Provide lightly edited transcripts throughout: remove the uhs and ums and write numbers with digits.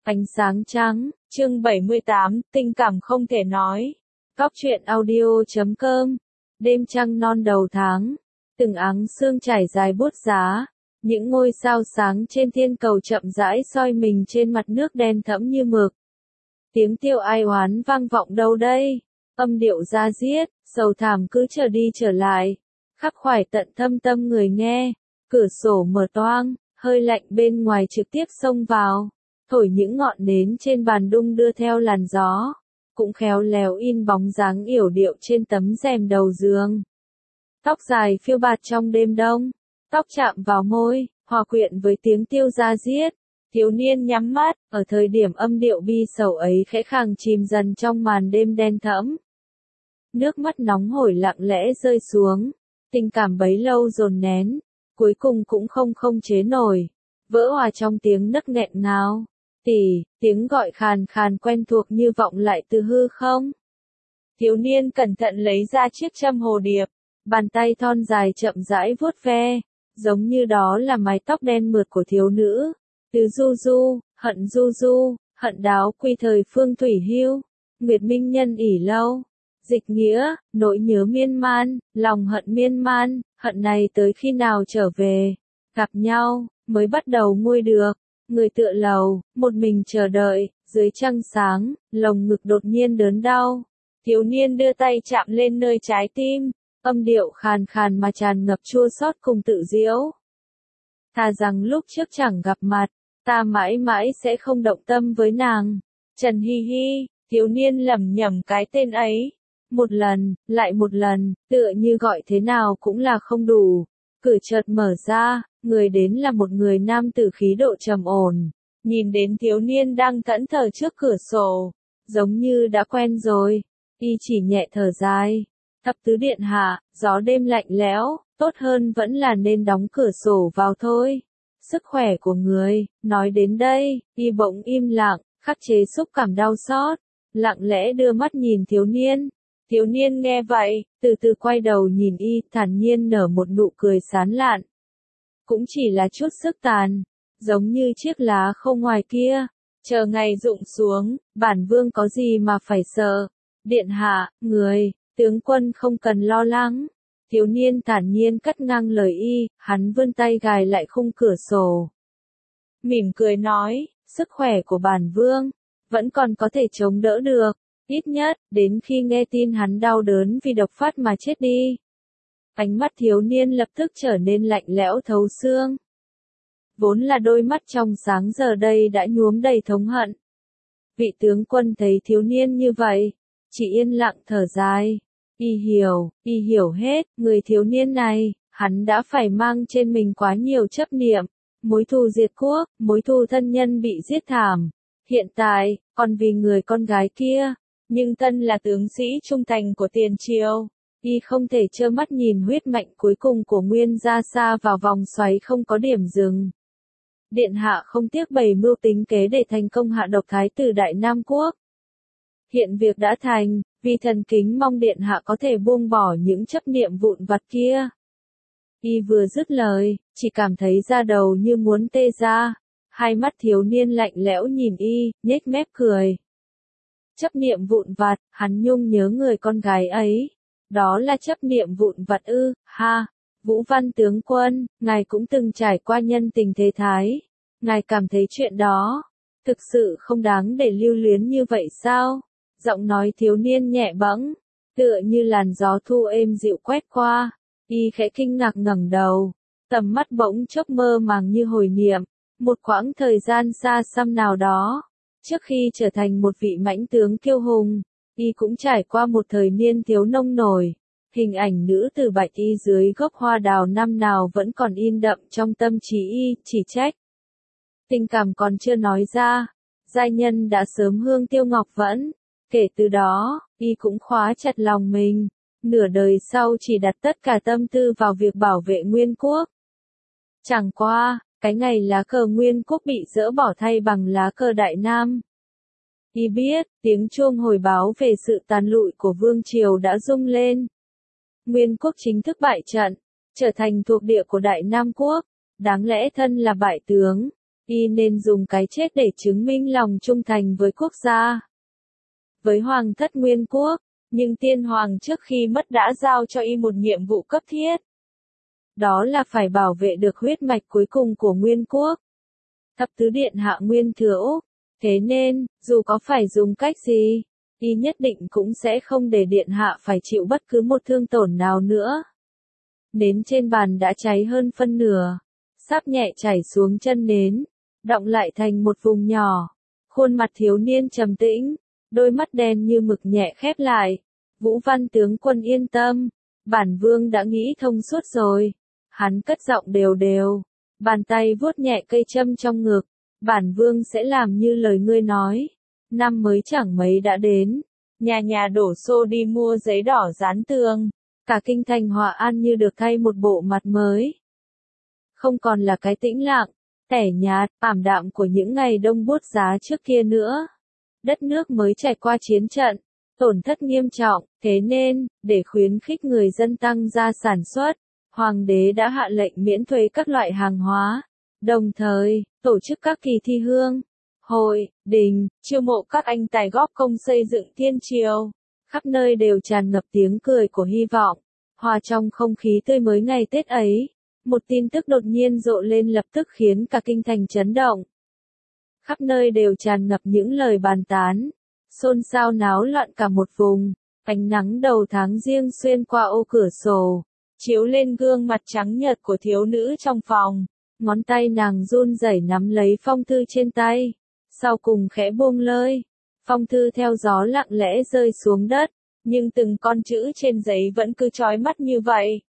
Ánh sáng trắng, chương 78, tình cảm không thể nói. Góc truyện audio.com. Đêm trăng non đầu tháng, từng áng sương trải dài buốt giá, những ngôi sao sáng trên thiên cầu chậm rãi soi mình trên mặt nước đen thẫm như mực. Tiếng tiêu ai oán vang vọng đâu đây, âm điệu da diết, sầu thảm cứ trở đi trở lại, khắc khoải tận thâm tâm người nghe. Cửa sổ mở toang, hơi lạnh bên ngoài trực tiếp xông vào, thổi những ngọn nến trên bàn đung đưa theo làn gió, cũng khéo léo in bóng dáng yểu điệu trên tấm rèm đầu giường. Tóc dài phiêu bạt trong đêm đông, tóc chạm vào môi, hòa quyện với tiếng tiêu da diết. Thiếu niên nhắm mắt, ở thời điểm âm điệu bi sầu ấy khẽ khàng chìm dần trong màn đêm đen thẫm. Nước mắt nóng hổi lặng lẽ rơi xuống, tình cảm bấy lâu dồn nén, cuối cùng cũng không chế nổi, vỡ hòa trong tiếng nấc nghẹn ngào. Tỷ, tiếng gọi khàn khàn quen thuộc như vọng lại từ hư không. Thiếu niên cẩn thận lấy ra chiếc châm hồ điệp, bàn tay thon dài chậm rãi vuốt ve, giống như đó là mái tóc đen mượt của thiếu nữ. Từ du du, hận đáo quy thời phương thủy hưu, nguyệt minh nhân ỉ lâu. Dịch nghĩa, nỗi nhớ miên man, lòng hận miên man, hận này tới khi nào trở về, gặp nhau, mới bắt đầu nguôi được. Người tựa lầu, một mình chờ đợi, dưới trăng sáng, lồng ngực đột nhiên đớn đau. Thiếu niên đưa tay chạm lên nơi trái tim, âm điệu khàn khàn mà tràn ngập chua xót cùng tự giễu. Thà rằng lúc trước chẳng gặp mặt, ta mãi mãi sẽ không động tâm với nàng. Trần Hi Hi, thiếu niên lẩm nhẩm cái tên ấy. Một lần, lại một lần, tựa như gọi thế nào cũng là không đủ. Cửa chợt mở ra, người đến là một người nam tử khí độ trầm ổn. Nhìn đến thiếu niên đang thẫn thờ trước cửa sổ, giống như đã quen rồi, y chỉ nhẹ thở dài. Thập tứ điện hạ, gió đêm lạnh lẽo, tốt hơn vẫn là nên đóng cửa sổ vào thôi. Sức khỏe của người, nói đến đây, y bỗng im lặng, khắc chế xúc cảm đau xót, lặng lẽ đưa mắt nhìn thiếu niên. Thiếu niên nghe vậy, từ từ quay đầu nhìn y, thản nhiên nở một nụ cười sán lạn. Cũng chỉ là chút sức tàn, giống như chiếc lá khô ngoài kia, chờ ngày rụng xuống, bản vương có gì mà phải sợ. Điện hạ, người, tướng quân không cần lo lắng. Thiếu niên thản nhiên cắt ngang lời y, hắn vươn tay gài lại khung cửa sổ. Mỉm cười nói, sức khỏe của bản vương, vẫn còn có thể chống đỡ được. Ít nhất, đến khi nghe tin hắn đau đớn vì độc phát mà chết đi. Ánh mắt thiếu niên lập tức trở nên lạnh lẽo thấu xương. Vốn là đôi mắt trong sáng giờ đây đã nhuốm đầy thống hận. Vị tướng quân thấy thiếu niên như vậy, chỉ yên lặng thở dài. Y hiểu hết, người thiếu niên này, hắn đã phải mang trên mình quá nhiều chấp niệm. Mối thù diệt quốc, mối thù thân nhân bị giết thảm. Hiện tại, còn vì người con gái kia. Nhưng thân là tướng sĩ trung thành của tiền triều, y không thể trơ mắt nhìn huyết mạch cuối cùng của Nguyên gia sa vào vòng xoáy không có điểm dừng. Điện hạ không tiếc bày mưu tính kế để thành công hạ độc thái tử Đại Nam Quốc. Hiện việc đã thành, vì thần kính mong điện hạ có thể buông bỏ những chấp niệm vụn vặt kia. Y vừa dứt lời, chỉ cảm thấy da đầu như muốn tê ra, hai mắt thiếu niên lạnh lẽo nhìn y, nhếch mép cười. Chấp niệm vụn vặt, hắn nhung nhớ người con gái ấy. Đó là chấp niệm vụn vặt ư, ha. Vũ Văn tướng quân, ngài cũng từng trải qua nhân tình thế thái. Ngài cảm thấy chuyện đó, thực sự không đáng để lưu luyến như vậy sao? Giọng nói thiếu niên nhẹ bẫng, tựa như làn gió thu êm dịu quét qua. Y khẽ kinh ngạc ngẩng đầu, tầm mắt bỗng chốc mơ màng như hồi niệm. Một quãng thời gian xa xăm nào đó. Trước khi trở thành một vị mãnh tướng kiêu hùng, y cũng trải qua một thời niên thiếu nông nổi. Hình ảnh nữ tử bạch y dưới gốc hoa đào năm nào vẫn còn in đậm trong tâm trí y, chỉ trách. Tình cảm còn chưa nói ra, giai nhân đã sớm hương tiêu ngọc vẫn. Kể từ đó, y cũng khóa chặt lòng mình, nửa đời sau chỉ đặt tất cả tâm tư vào việc bảo vệ Nguyên Quốc. Chẳng qua, cái ngày lá cờ Nguyên Quốc bị dỡ bỏ thay bằng lá cờ Đại Nam. Y biết, tiếng chuông hồi báo về sự tàn lụi của vương triều đã rung lên. Nguyên Quốc chính thức bại trận, trở thành thuộc địa của Đại Nam Quốc, đáng lẽ thân là bại tướng. Y nên dùng cái chết để chứng minh lòng trung thành với quốc gia. Với hoàng thất Nguyên quốc, nhưng tiên hoàng trước khi mất đã giao cho y một nhiệm vụ cấp thiết. Đó là phải bảo vệ được huyết mạch cuối cùng của Nguyên quốc. Thập tứ điện hạ Nguyên Thừa Úc. Thế nên, dù có phải dùng cách gì, y nhất định cũng sẽ không để điện hạ phải chịu bất cứ một thương tổn nào nữa. Nến trên bàn đã cháy hơn phân nửa, sắp nhẹ chảy xuống chân nến, đọng lại thành một vùng nhỏ. Khuôn mặt thiếu niên trầm tĩnh, đôi mắt đen như mực nhẹ khép lại. Vũ Văn tướng quân yên tâm, bản vương đã nghĩ thông suốt rồi. Hắn cất giọng đều đều, bàn tay vuốt nhẹ cây châm trong ngực. Bản vương sẽ làm như lời ngươi nói. Năm mới chẳng mấy đã đến, nhà nhà đổ xô đi mua giấy đỏ dán tường. Cả kinh thành Hòa An như được thay một bộ mặt mới. Không còn là cái tĩnh lặng, tẻ nhạt, ảm đạm của những ngày đông buốt giá trước kia nữa. Đất nước mới trải qua chiến trận, tổn thất nghiêm trọng, thế nên, để khuyến khích người dân tăng gia sản xuất, hoàng đế đã hạ lệnh miễn thuế các loại hàng hóa, đồng thời, tổ chức các kỳ thi hương, hội, đình, chiêu mộ các anh tài góp công xây dựng thiên triều. Khắp nơi đều tràn ngập tiếng cười của hy vọng, hòa trong không khí tươi mới ngày Tết ấy. Một tin tức đột nhiên rộ lên lập tức khiến cả kinh thành chấn động. Khắp nơi đều tràn ngập những lời bàn tán, xôn xao náo loạn cả một vùng. Ánh nắng đầu tháng Giêng xuyên qua ô cửa sổ, chiếu lên gương mặt trắng nhợt của thiếu nữ trong phòng. Ngón tay nàng run rẩy nắm lấy phong thư trên tay, sau cùng khẽ buông lơi. Phong thư theo gió lặng lẽ rơi xuống đất, nhưng từng con chữ trên giấy vẫn cứ chói mắt như vậy.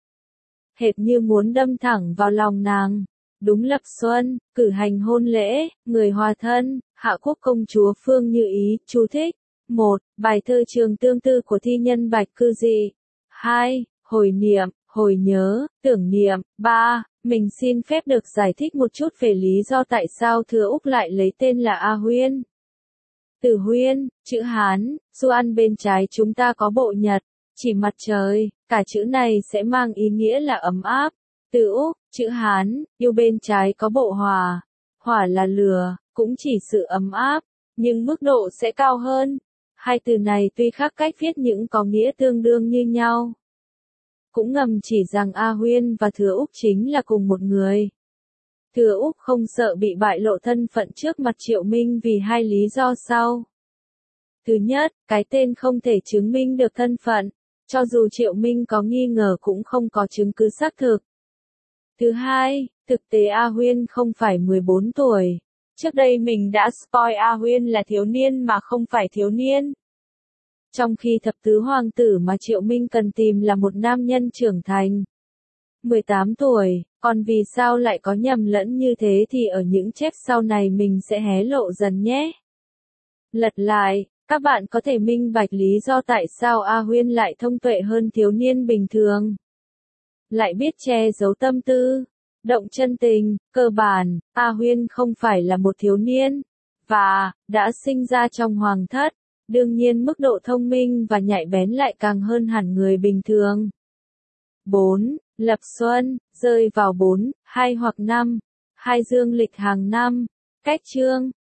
Hệt như muốn đâm thẳng vào lòng nàng. Đúng lập xuân, cử hành hôn lễ, người hòa thân, hạ quốc công chúa Phương Như Ý, chú thích. 1. Bài thơ Trường Tương Tư của thi nhân Bạch Cư Dị. 2. Hồi niệm, hồi nhớ, tưởng niệm. 3. Mình xin phép được giải thích một chút về lý do tại sao Thừa Úc lại lấy tên là A Huyên. Từ Huyên, chữ Hán, du ăn bên trái chúng ta có bộ nhật, chỉ mặt trời, cả chữ này sẽ mang ý nghĩa là ấm áp. Từ Úc, chữ Hán, yêu bên trái có bộ hỏa, hỏa là lửa, cũng chỉ sự ấm áp, nhưng mức độ sẽ cao hơn. Hai từ này tuy khác cách viết nhưng có nghĩa tương đương như nhau. Cũng ngầm chỉ rằng A Huyên và Thừa Úc chính là cùng một người. Thừa Úc không sợ bị bại lộ thân phận trước mặt Triệu Minh vì hai lý do sau. Thứ nhất, cái tên không thể chứng minh được thân phận, cho dù Triệu Minh có nghi ngờ cũng không có chứng cứ xác thực. Thứ hai, thực tế A Huyên không phải 14 tuổi. Trước đây mình đã spoil A Huyên là thiếu niên mà không phải thiếu niên. Trong khi thập tứ hoàng tử mà Triệu Minh cần tìm là một nam nhân trưởng thành. 18 tuổi, còn vì sao lại có nhầm lẫn như thế thì ở những chép sau này mình sẽ hé lộ dần nhé. Lật lại, các bạn có thể minh bạch lý do tại sao A Huyên lại thông tuệ hơn thiếu niên bình thường. Lại biết che giấu tâm tư, động chân tình, cơ bản, A Huyên không phải là một thiếu niên, và, đã sinh ra trong hoàng thất, đương nhiên mức độ thông minh và nhạy bén lại càng hơn hẳn người bình thường. 4. Lập xuân, rơi vào 4, 2 hoặc 5, 2 dương lịch hàng năm, cách chương,